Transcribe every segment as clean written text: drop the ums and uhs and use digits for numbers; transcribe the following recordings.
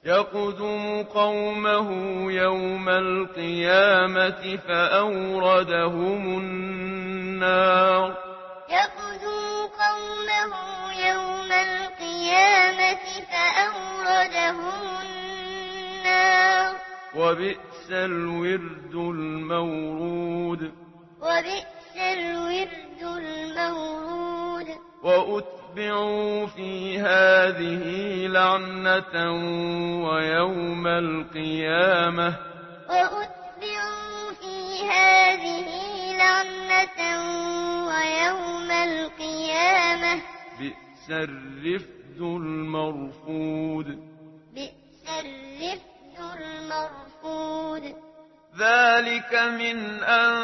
يقدم قومه يوم القيامة فأوردهم النار يقدم قومه يوم القيامة فأوردهم النار وبئس الورد المورود وبئس الورد المورود وأتبعوا في هذه لعنة ويوم القيامة وأتبعوا في هذه لعنة ويوم القيامة بئس الرفد المرفود بئس الرفد المرفود ذلك من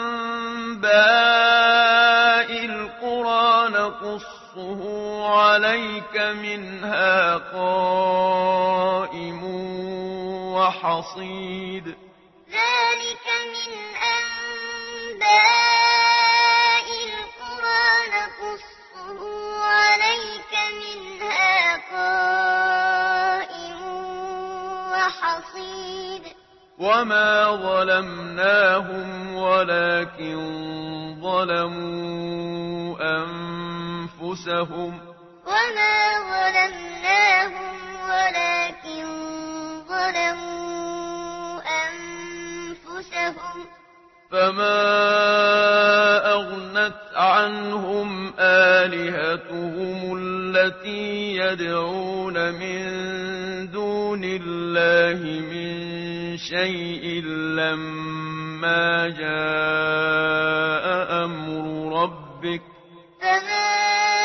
أنباء القرى نقصه عليك منها قائم وحصيد ذلك من أنباء القرى نقصه عليك منها قائم وحصيد وما ظلمناهم ولكن ظلموا أنفسهم وما ظلمناهم ولكن ظلموا أنفسهم فما أغنت عنهم آلهتهم التي يدعون من دون الله من شيء لما جاء أمر ربك فما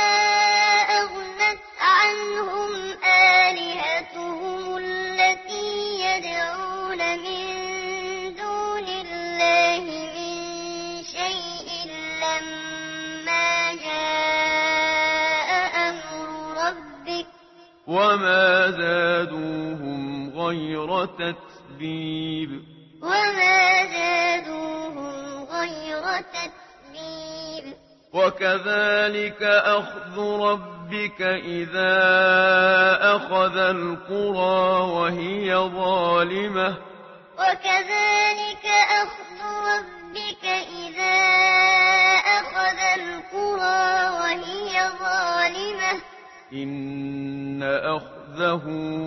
أغنت عنهم آلهتهم التي يدعون من دون الله من شيء لما جاء أمر ربك وما زادوهم غير تتبيب وما زادوهم غير تتبيب وكذلك أخذ ربك إذا أخذ القرى وهي ظالمة وكذلك أخذ ربك إذا أخذ القرى وهي ظالمة إن أخذه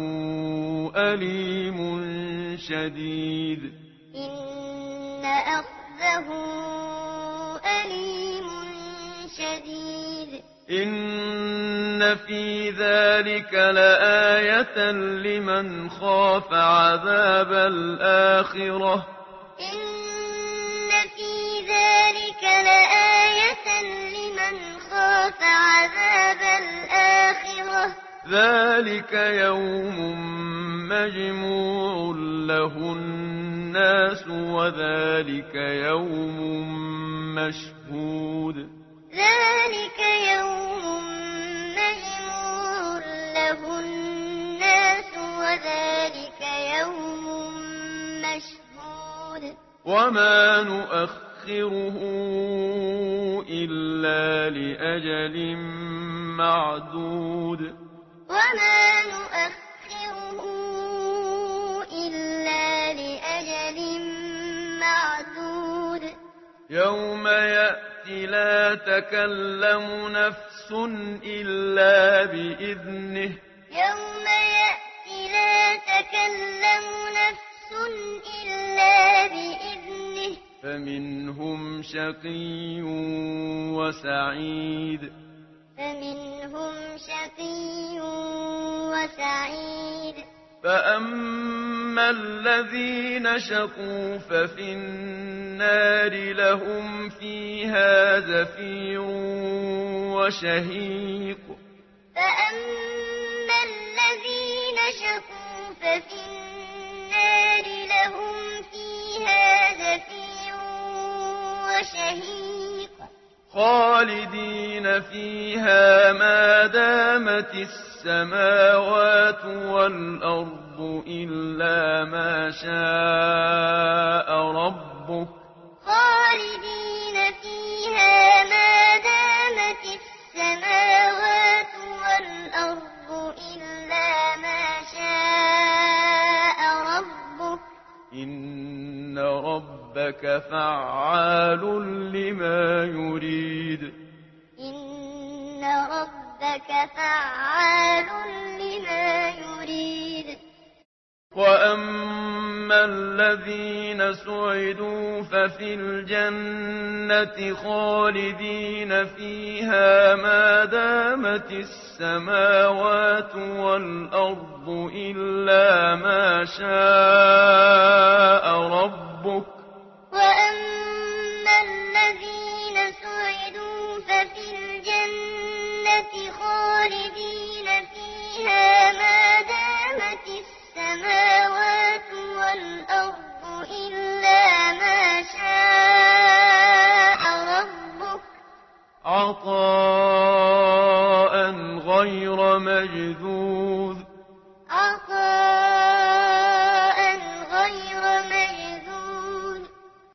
أليم شديد إن أخذه أليم شديد إن في ذلك لآية لمن خاف عذاب الآخرة إن في ذلك لآية لمن خاف عذاب الآخرة ذلك يوم مجموع له الناس وذلك يوم مشهود ذلك يوم مجموع له الناس وذلك يوم مشهود وما نؤخره إلا لأجل معدود وما نؤخره إلا لأجل معدود يوم يأتي لا تكلم نفس إلا بإذنه يوم يأتي لا تكلم نفس إلا بإذنه فمنهم شقي وسعيد فمنهم شقي وسعيد فأما الذين شقوا ففي النار لهم فيها زفير وشهيق فأما الذين شقوا ففي النار لهم فيها زفير وشهيق خالدين فيها ما دامت السماوات والأرض إلا ما شاء ربك خالدين فيها ما دامت السماوات والأرض إلا ما شاء ربك فعال لما يريد إن ربك فعال لما يريد وأما الذين سعدوا ففي الجنة خالدين فيها ما دامت السماوات والأرض إلا ما شاء ربك وأما الذين سعدوا ففي الجنة خالدين فيها ما دامت السماوات والأرض إلا